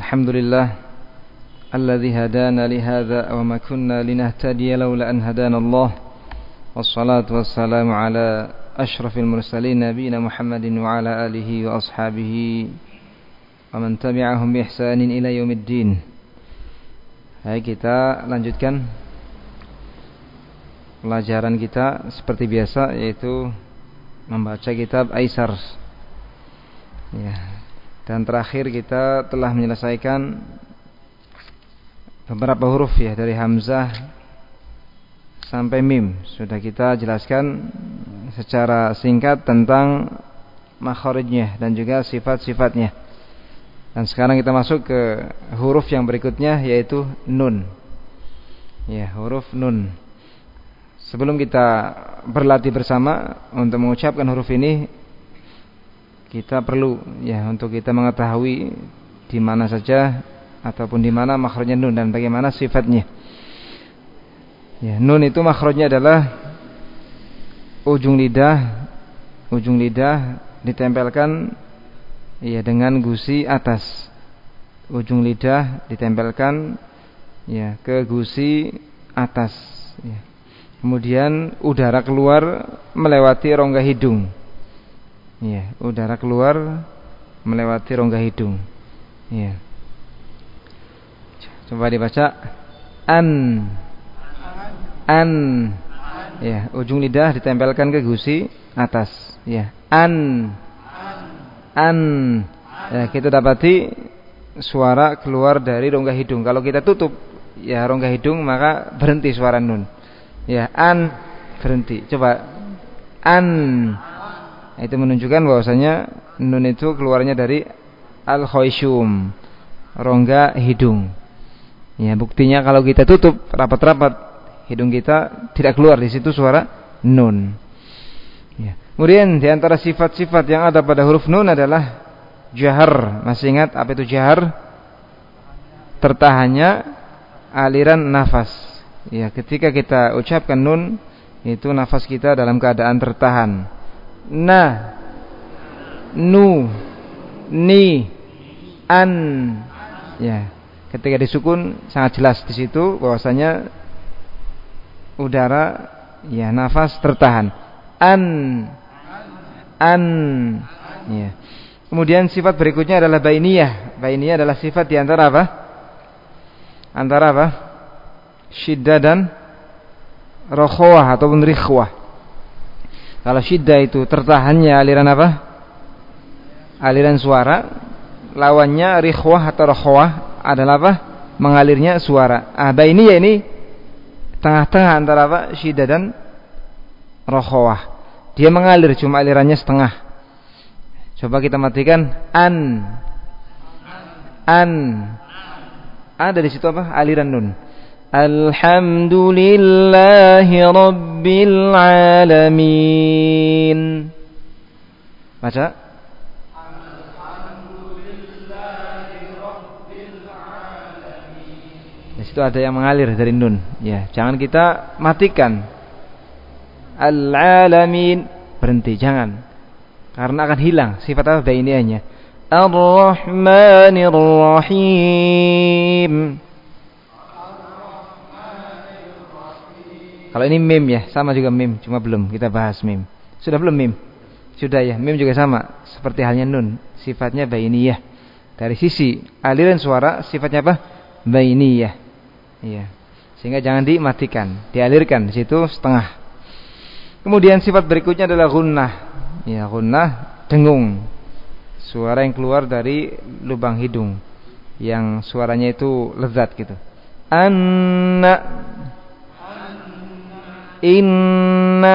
Alhamdulillah alladzi hadana li hadza wa ma kunna linahtadiya laula an hadana Allah. Wassalatu wassalamu ala asyrafil mursalin nabiyina Muhammadin wa ala alihi wa ashabihi wa man tabi'ahum bi ihsanin ila yaumiddin. Hai, kita lanjutkan pelajaran kita seperti biasa, yaitu membaca kitab Aisar. Ya. Dan terakhir kita telah menyelesaikan beberapa huruf ya, dari hamzah sampai mim. Sudah kita jelaskan secara singkat tentang makharijnya dan juga sifat-sifatnya. Dan sekarang kita masuk ke huruf yang berikutnya, yaitu nun. Ya, huruf nun. Sebelum kita berlatih bersama untuk mengucapkan huruf ini, kita perlu ya untuk kita mengetahui di mana saja ataupun di mana makhrajnya nun dan bagaimana sifatnya. Ya, nun itu makhrajnya adalah ujung lidah ditempelkan ya dengan gusi atas. Ujung lidah ditempelkan ya ke gusi atas ya. Kemudian udara keluar melewati rongga hidung. Ya, udara keluar melewati rongga hidung. Ya. Coba dibaca an. Ya, ujung lidah ditempelkan ke gusi atas. Ya, an. Ya, kita dapati suara keluar dari rongga hidung. Kalau kita tutup ya rongga hidung, maka berhenti suara nun. Ya, an berhenti. Coba an. Itu menunjukkan bahwasanya nun itu keluarnya dari al-khayshum, rongga hidung. Ya, buktinya kalau kita tutup rapat-rapat, hidung kita tidak keluar di situ suara nun. Ya. Kemudian di antara sifat-sifat yang ada pada huruf nun adalah jahar. Masih ingat apa itu jahar? Tertahannya aliran nafas. Ya, ketika kita ucapkan nun, itu nafas kita dalam keadaan tertahan. Na, nu, ni, an. Ya, ketika disukun sangat jelas di situ bahwasanya udara ya nafas tertahan. An. Ya. Kemudian sifat berikutnya adalah bainiyah. Bainiyah adalah sifat di antara apa? Antara apa? Syiddah dan rokhwah ataupun rikhwah. Kalau syiddah itu tertahannya aliran apa? Aliran suara. Lawannya rikhwah atau rokhwah adalah apa? Mengalirnya suara. Bainiyah ini tengah-tengah antara apa? Syiddah dan rokhwah. Dia mengalir, cuma alirannya setengah. Coba kita matikan an. Ada di situ apa? Aliran nun. Alhamdulillahi Rabbil Alamin. Baca. Alhamdulillahi Rabbil Alamin. Di situ ada yang mengalir dari nun. Ya, jangan kita matikan. Al-Alamin, berhenti, jangan. Karena akan hilang sifat apa bainiyahnya. Ar-Rahmanir Rahim. Kalau ini mim ya, sama juga mim, cuma belum kita bahas mim. Sudah belum mim? Sudah ya, mim juga sama, seperti halnya nun, sifatnya bainiyah. Dari sisi aliran suara, sifatnya apa? Bainiyah. Iya. Sehingga jangan dimatikan, dialirkan di situ setengah. Kemudian sifat berikutnya adalah gunnah. Ya, gunnah, dengung. Suara yang keluar dari lubang hidung, yang suaranya itu lezat gitu. Anna. Inna.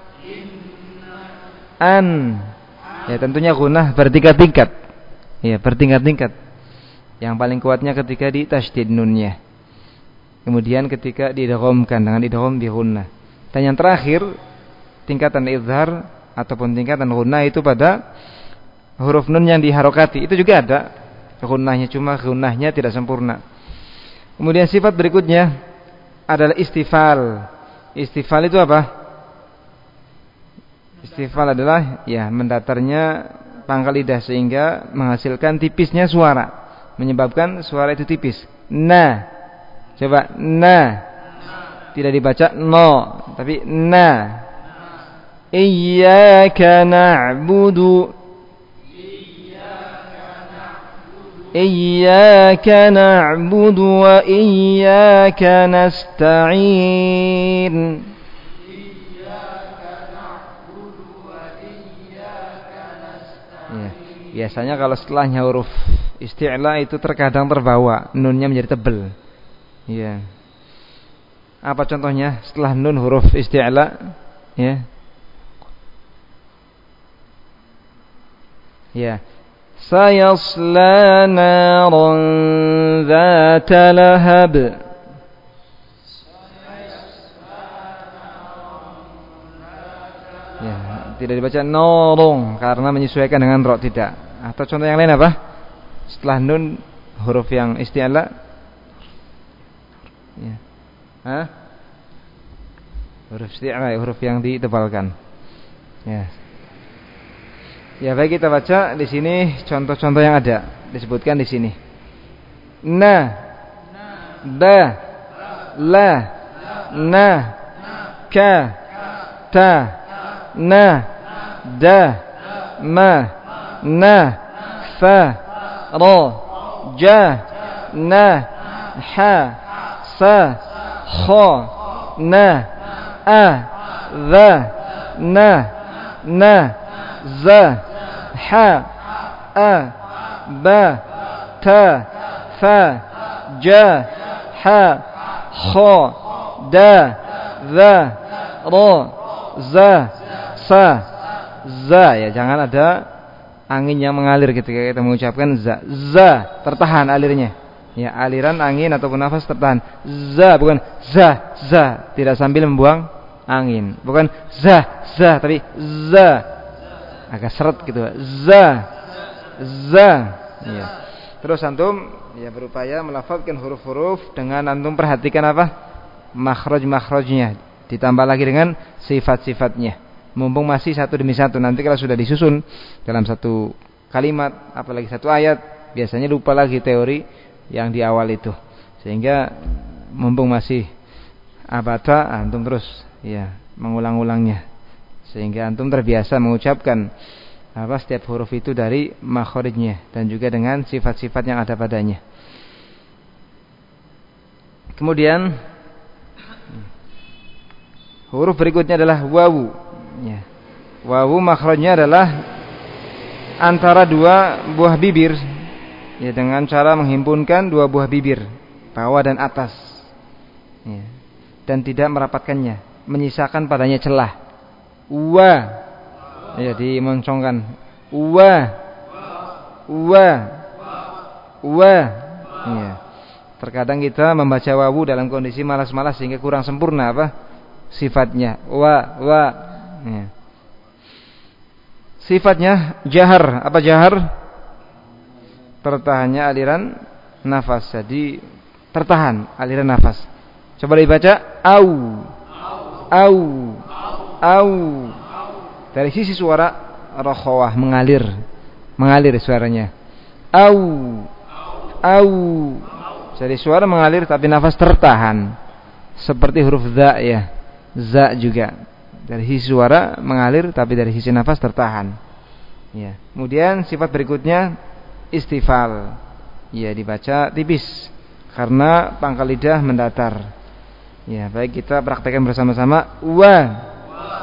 An. Ya, tentunya gunnah bertingkat-tingkat. Ya, bertingkat-tingkat. Yang paling kuatnya ketika di tasydid nunnya. Kemudian ketika diidghamkan dengan idgham bi gunnah. Dan yang terakhir, tingkatan izhar ataupun tingkatan gunnah itu pada huruf nun yang diharokati. Itu juga ada gunnahnya, cuma gunnahnya tidak sempurna. Kemudian sifat berikutnya adalah istifal. Istifal itu apa? Istifal adalah ya mendatarnya pangkal lidah sehingga menghasilkan tipisnya suara. menyebabkan suara itu tipis. Na. Coba na. Tidak dibaca no, tapi na. Iyyaka na'budu. Iyyaka na'budu wa iyyaka nasta'in. Biasanya kalau setelahnya huruf isti'la itu terkadang terbawa, nunnya menjadi tebal. Ya. Apa contohnya setelah nun huruf isti'la? Ya. Ya. Sayasla naran dzata lahab. Ya, tidak dibaca norong karena menyesuaikan dengan ro, tidak. Atau contoh yang lain apa? Setelah nun huruf yang isti'la. Ya. Hah? Huruf isti'la, huruf yang ditebalkan. Ya. Ya, baik, kita baca di sini contoh-contoh yang ada disebutkan di sini. Na, ba, la, na, ka, ta, na, da, ma, na, fa, ra, ja, na, ha, sa, kha, na, a, dha, na, za, ha, a, ba, ta, fa, ja, ha, kha, da, dha, ra, za, sa, za. Ya, jangan ada angin yang mengalir ketika kita mengucapkan za. Za tertahan alirnya. Ya, aliran angin ataupun nafas tertahan. Za, bukan za, za, tidak sambil membuang angin. Bukan za, za, tapi za. Agak seret gitu. Za. Za. Ya. Terus antum ya berupaya melafazkan huruf-huruf dengan antum perhatikan apa? Makhraj-makhrajnya. Ditambah lagi dengan sifat-sifatnya. Mumpung masih satu demi satu. Nanti kalau sudah disusun dalam satu kalimat, apalagi satu ayat, biasanya lupa lagi teori yang di awal itu. Sehingga mumpung masih abata, antum terus ya mengulang-ulangnya. Sehingga antum terbiasa mengucapkan setiap huruf itu dari makharijnya dan juga dengan sifat-sifat yang ada padanya. Kemudian huruf berikutnya adalah wawu. Ya. Wawu makhrajnya adalah antara dua buah bibir. Ya, dengan cara menghimpunkan dua buah bibir, bawah dan atas. Ya. Dan tidak merapatkannya, menyisakan padanya celah. Wa, ya, dimoncongkan. Wa, ya. Terkadang kita membaca wawu dalam kondisi malas-malas sehingga kurang sempurna sifatnya. Wa, ya. Sifatnya jahar. Apa jahar? Tertahannya aliran nafas. Jadi tertahan aliran nafas. Coba dibaca. Au. Dari sisi suara rakhawah, mengalir suaranya. Au. Jadi suara mengalir tapi nafas tertahan. Seperti huruf za, ya. Za juga. Dari sisi suara mengalir tapi dari sisi nafas tertahan. Ya. Kemudian sifat berikutnya istifal. Ya, dibaca tipis karena pangkal lidah mendatar. Ya, baik, kita praktekkan bersama-sama. Wa,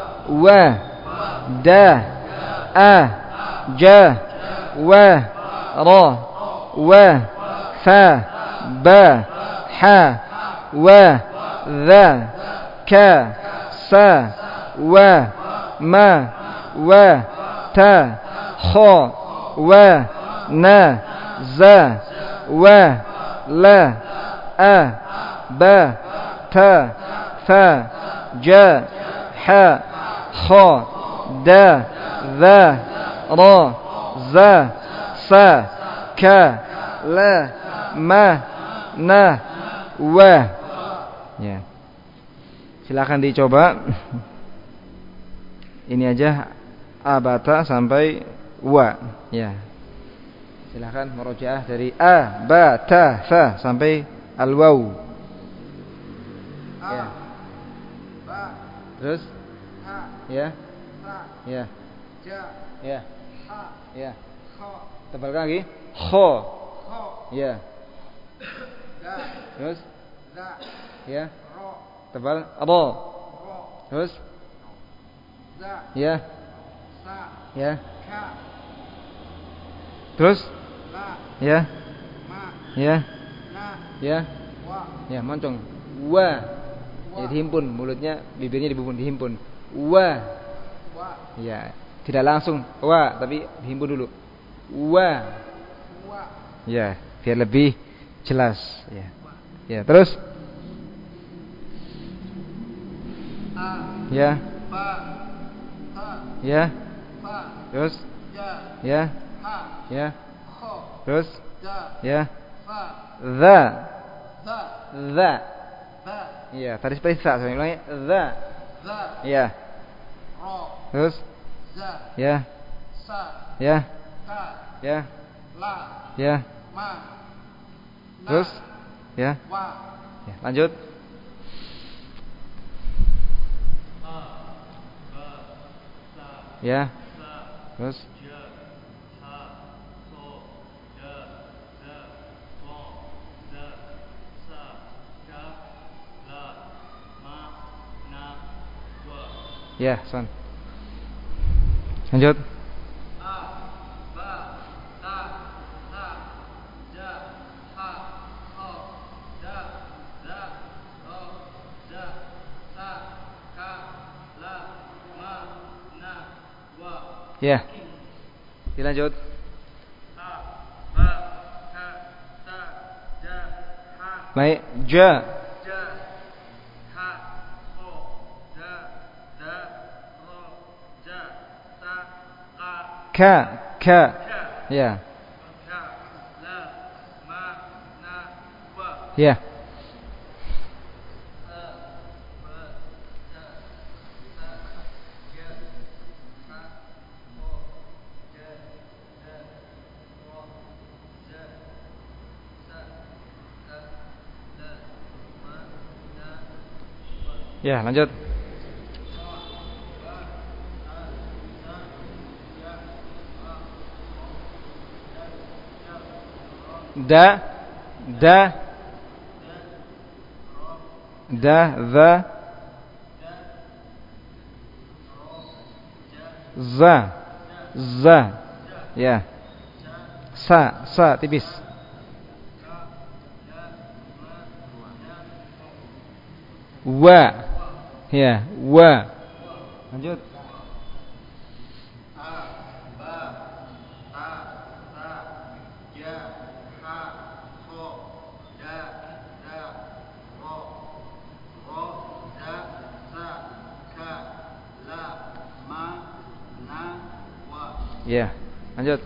da, a, ja, wa, ra, wa, fa, ba, ha, wa, dha, ka, sa, wa, ma, wa, ta, kha, wa, na, za, wa, la, a, ba, ta, fa, ja, ha, kha, da, dha, ra, za, sa, ka, la, ma, na, wa. Ya. Silakan dicoba. Ini aja abata sampai wa, ya. Silakan murojaah dari a, ba, ta, fa sampai al-waw. Ya. Ba. Terus? Ha. Ya. Sa. Ya. Ja. Ya. Ha. Ya. Kho. Tebalkan lagi. Kho. Kho. Ya. Da. Terus? Za. Ya. Ro. Tebal. Ro. Ro. Terus? Za. Ya. Sa. Ya. Ka. Terus? La. Ya. Ma. Ya. Na. Ya. Wa. Ya, moncong. Wa. Ya, dihimpun mulutnya, bibirnya dihimpun. Wa. Wa. Ya, tidak langsung wa, tapi dihimpun dulu. Wa. Wa. Ya, biar lebih jelas. Ya. Ya, terus? A. Ya. Ba. Ta. Ya. Fa. Terus? Ja. Ya. Ha. Ya. Kho. Terus? Ja. Ya. Fa. Za. Za. Za. Ba. Ya, tadi seperti sa, saya ulangi. Za. Za. Ya. Ro. Terus? Za. Ya. Sa. Ya. Ka. Ya. La. Ya. Ma. Na. Terus? Ya. Wa. Ya, lanjut. Ya. Terus? Ya, son. Lanjut. A. Ba. Ta. Sa. Ja. Ha. Kho. Da. Za. Ro. Ja. Sa. Ka. La. Ma. Na. Wa. Ya. Dilanjut. A. Ba. Ta. Sa. Ja. Ha. Baik, ja. Ja. Ha. Kho. Da. Za. Ro. Ja. Sa. Ka. Ka. Ka. Ya. Ka. La. Ma. Na. Wa. Ya. Ya, lanjut. Da. Da. Da. Za. Za. Za. Ya. Sa tipis. Wa. Ya, wa. Lanjut. A. Ba. Ta. Sa. Ja. Ha. Kho. Da. Za. Ro. Ro. Ja. Sa. Ka. La. Ma. Na. Wa. Ya, lanjut.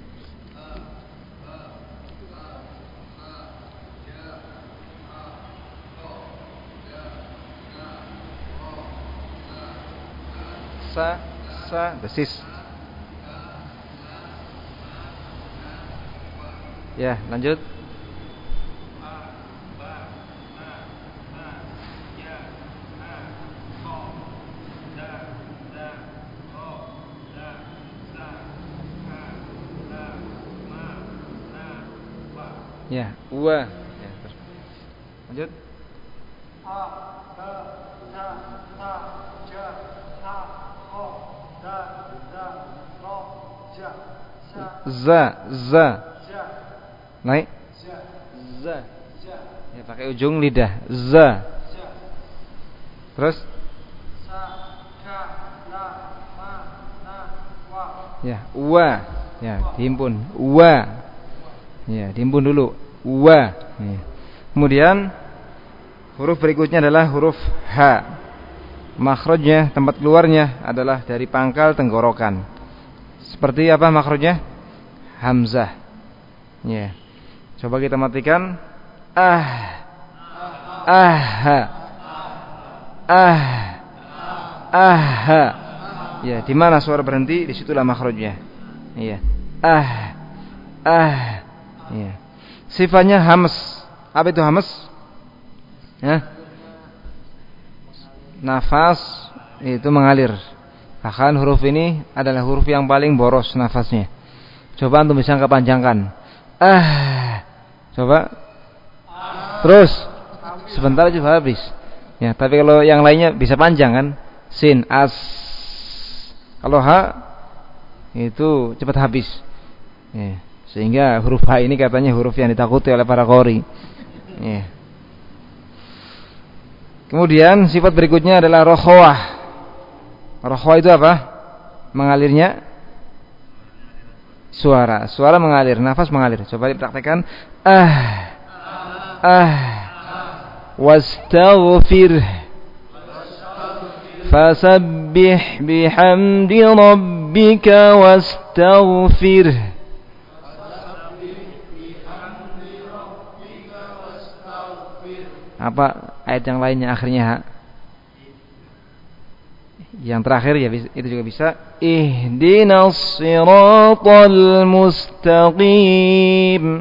Sa desis. Ya, lanjut. Ya, wa. Ya, terus. Lanjut. A. Ba. Ta. Sa. Ja. Ha. Kho. Da. Za. Ro. Ja. Sa. Za. Ja. Naik. Ja. Za. Ja. Ya, pakai ujung lidah. Za. Ja. Terus? Sa. Ka. La. Ma. Na. Wa. Ya, wa. Ya, dihimpun. Wa. Ya, dihimpun dulu. Wa. Ya. Kemudian huruf berikutnya adalah huruf H. Makhrajnya, tempat keluarnya adalah dari pangkal tenggorokan. Seperti apa makhrajnya? Hamzah. Ya. Coba kita matikan. Ya, di mana suara berhenti, disitulah makhrajnya. Iya. Ya. Sifatnya hams. Apa itu hams? Ya. Nafas itu mengalir. Bahkan huruf ini adalah huruf yang paling boros nafasnya. Coba antum bisa kepanjangkan. Coba. Terus. Sebentar aja habis. Ya, tapi kalau yang lainnya bisa panjang kan? Sin, as. Kalau ha itu cepat habis. Ya, sehingga huruf ha ini katanya huruf yang ditakuti oleh para qori. Ya. Kemudian sifat berikutnya adalah rokhwah. Rokhwah itu apa? Mengalirnya suara. Suara mengalir, nafas mengalir. Coba dipraktekkan. Wastaghfir. Fasabbih bihamdi rabbika wastaghfir. Apa ayat yang lainnya akhirnya ha? Yang terakhir ya itu juga bisa. Ihdinas siratal mustaqim.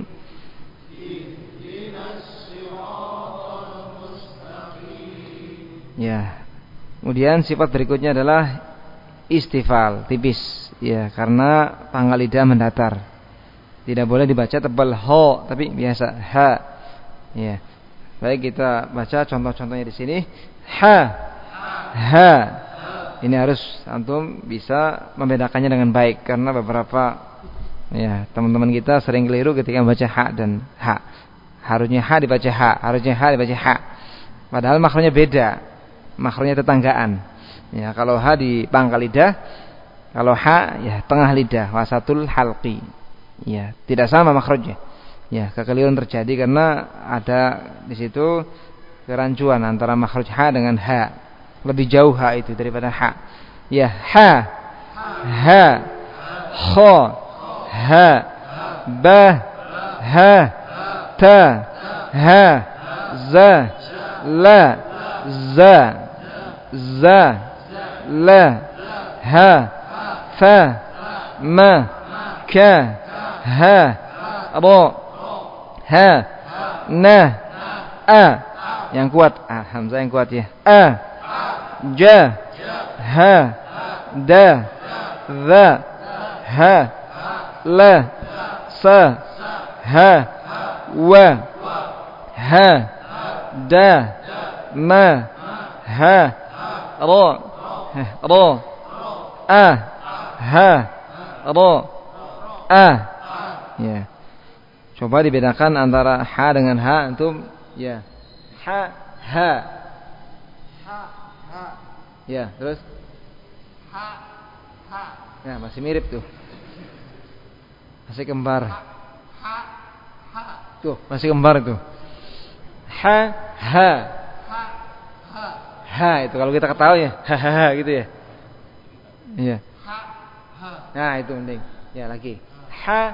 Ya. Kemudian sifat berikutnya adalah istifal, tipis. Ya, karena pangkal lidah mendatar. Tidak boleh dibaca tebal ho, tapi biasa ha. Ya. Baik, kita baca contoh-contohnya di sini. Ha. Ini harus antum bisa membedakannya dengan baik karena beberapa ya teman-teman kita sering keliru ketika membaca ha dan ha. Harusnya ha dibaca ha, harusnya ha dibaca ha. Padahal makhrajnya beda. Makhrajnya tetanggaan. Ya, kalau ha di pangkal lidah, kalau ha ya tengah lidah, wasatul halqi. Ya, tidak sama makhrajnya. Ya, kekeliruan terjadi karena ada di situ kerancuan antara makhraj ha dengan ha. Lebih jauh ha itu daripada ha. Ya, ha, kha, ha, ba, ha, ta, ha, za, la, za, la, ha, fa, ma, ka, ha, ra, ha, na, a. Yang kuat, hamzah yang kuat ya. Ja, ha, da, za, ha, la, sa, ha, wa, ha, da, ma, ha, ra, a, ha, ra, a. Ya. Coba dibedakan antara ha dengan ha antum ya. Ha. Ya, terus ha. Ya, masih mirip tuh. Masih kembar. Tuh, masih kembar tuh. Ha. Ha itu kalau kita ketawa ya, ha gitu ya. Iya. Nah, itu mending. Ya, lagi. Ha.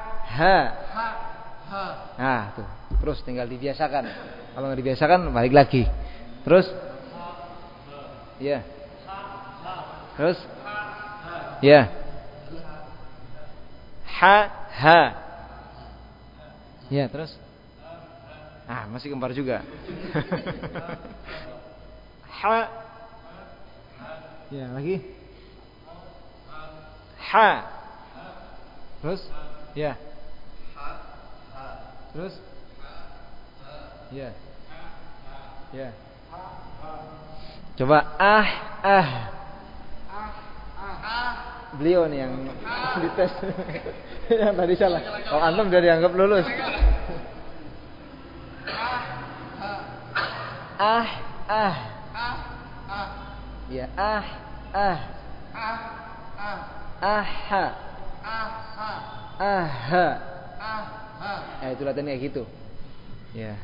Nah, tuh. Terus tinggal dibiasakan. Kalau nggak dibiasakan balik lagi. Terus ya. Terus ya. Ha. Ya, terus masih kembar juga. Ha. Ya, lagi. Ha. Terus ya. Terus ya. Ya. Coba beliau nih yang dites. Yang tadi salah. Kalau antum udah dianggap lulus. Ya, Ya, itu latihan kayak gitu. Ya.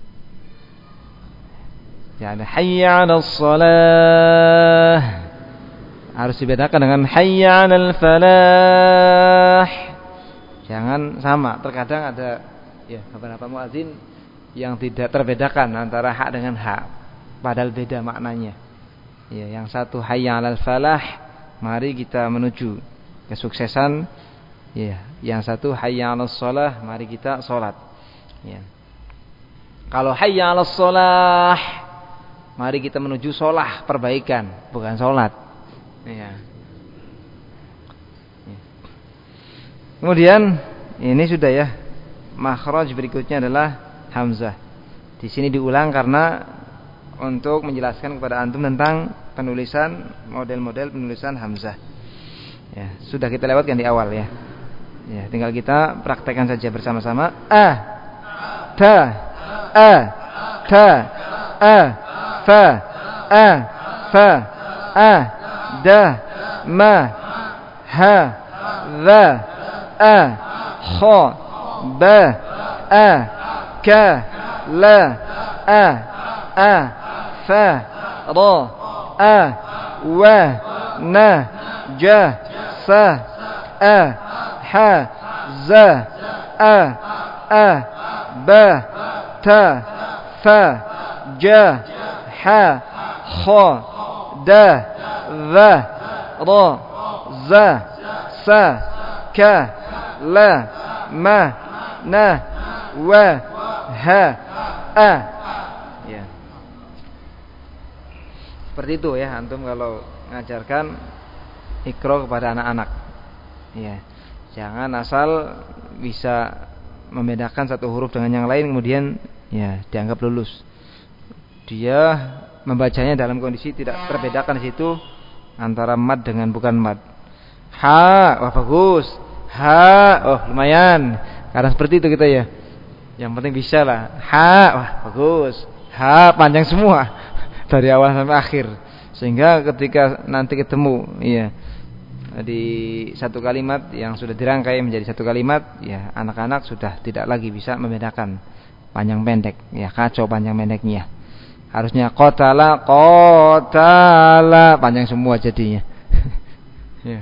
Ya, ada hayya 'alas shalah. Harus dibedakan dengan hayya 'alal falah. Jangan sama. Terkadang ada ya beberapa muadzin yang tidak terbedakan antara ha dengan ha, padahal beda maknanya. Ya, yang satu hayya 'alal falah, mari kita menuju kesuksesan Ya, yang satu hayya 'alas shalah, mari kita salat. Ya. Kalau hayya 'alas shalah, mari kita menuju shalah, perbaikan, bukan salat. Ya. Kemudian ini sudah ya. Makhraj berikutnya adalah hamzah. Di sini diulang karena untuk menjelaskan kepada antum tentang penulisan, model-model penulisan hamzah. Ya, sudah kita lewatkan di awal ya. Ya, tinggal kita praktekkan saja bersama-sama. Ta, ta, fa, da, ma, ha, dha, kha, ba, ka, la, fa, ra, wa, na, ja, sa, ha, za, ba, ta, fa, ja, ha, kha, da, dha, ra, za, sa, ka, la, ma, na, wa, ha, ya. Seperti itu ya antum kalau mengajarkan Iqra kepada anak-anak. Ya. Jangan asal bisa membedakan satu huruf dengan yang lain kemudian ya dianggap lulus. Dia membacanya dalam kondisi tidak terbedakan di situ antara mad dengan bukan mad. Ha, wah bagus. Ha, oh lumayan. Karena seperti itu kita ya. Yang penting bisa lah. Ha, wah bagus. Ha panjang semua dari awal sampai akhir. Sehingga ketika nanti ketemu ya di satu kalimat yang sudah dirangkai menjadi satu kalimat, ya anak-anak sudah tidak lagi bisa membedakan panjang pendek, ya kacau panjang pendeknya. Harusnya qatala panjang semua jadinya. Ya.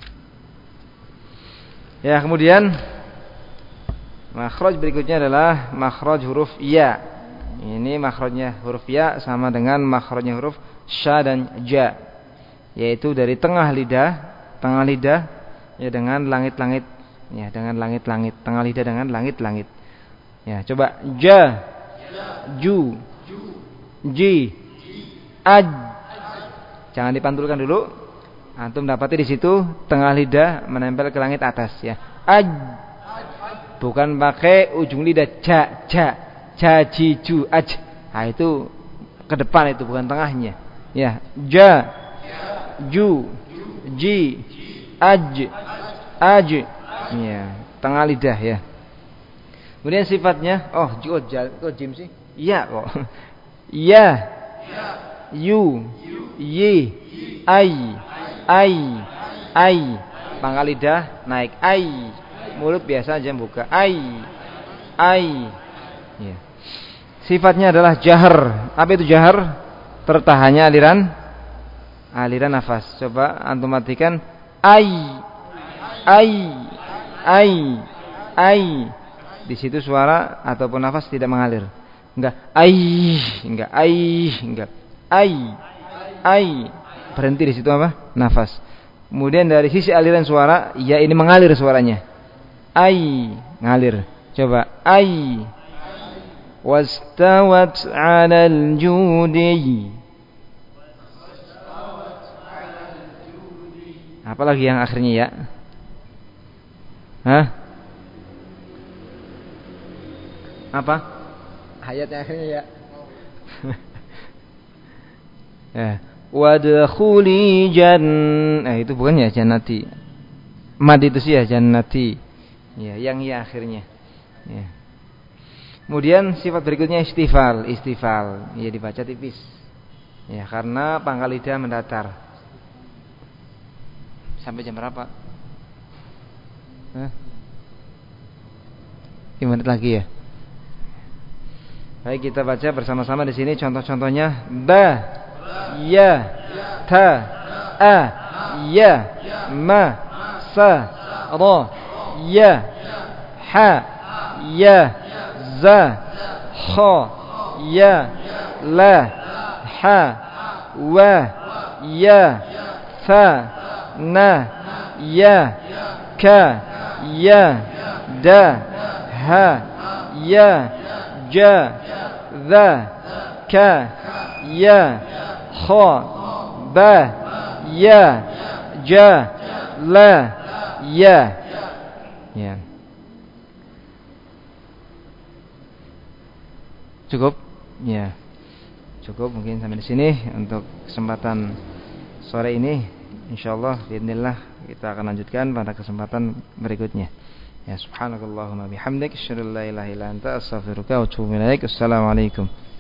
Ya, kemudian makhraj berikutnya adalah makhraj huruf ya. Ini makhrajnya huruf ya sama dengan makhrajnya huruf sya dan ja, yaitu dari tengah lidah ya dengan langit-langit, ya dengan langit-langit, tengah lidah dengan langit-langit. Ya, coba ja, ju, ji, aj. Jangan dipantulkan dulu. Antum dapati di situ tengah lidah menempel ke langit atas ya. Aj. Bukan pakai ujung lidah ja, ji, ju, aj. Nah, itu ke depan itu bukan tengahnya. Ya, ja, ju, ji, aj. Ya, tengah lidah ya. Kemudian sifatnya, kok jim sih? Ya kok. Ya, yu, yi, ai. Pangkal lidah naik ai. Mulut biasa aja buka ai. Ya. Sifatnya adalah jahar. Apa itu jahar? Tertahannya aliran nafas. Coba antum matikan ai. Di situ suara ataupun nafas tidak mengalir. Enggak ai. Berhenti di situ apa? Nafas. Kemudian dari sisi aliran suara, ya ini mengalir suaranya. Ai, ngalir. Coba ai. Wastawat 'alal judi. Apalagi yang akhirnya ya? Hah? Apa? Ayat yang akhirnya ya? Ya. Wadkhuli itu bukan ya jannati. Mad itu sih ya jannati. Ya, yang ya akhirnya. Ya. Kemudian sifat berikutnya istifal. Ya dibaca tipis. Ya, karena pangkal lidah mendatar. Sampai jam berapa? 5 menit lagi ya. Baik, kita baca bersama-sama di sini contoh-contohnya. Ba, ya, ta, a, ya, ma, sa, ra, ya, ha, ya, za, kha, ya, la, ha, wa, ya, fa, na, ya, ka, ya, da, ha, ya, ja, za, ka, ya, kha, ba, ya, ja, la, ya. Ya. Cukup? Ya. Cukup mungkin sampai di sini untuk kesempatan sore ini. Insyaallah bismillah kita akan lanjutkan pada kesempatan berikutnya. Ya subhanakallahumma bihamdik asyhadu an la ilaha illa anta astaghfiruka wa atubu ilaik. Assalamualaikum.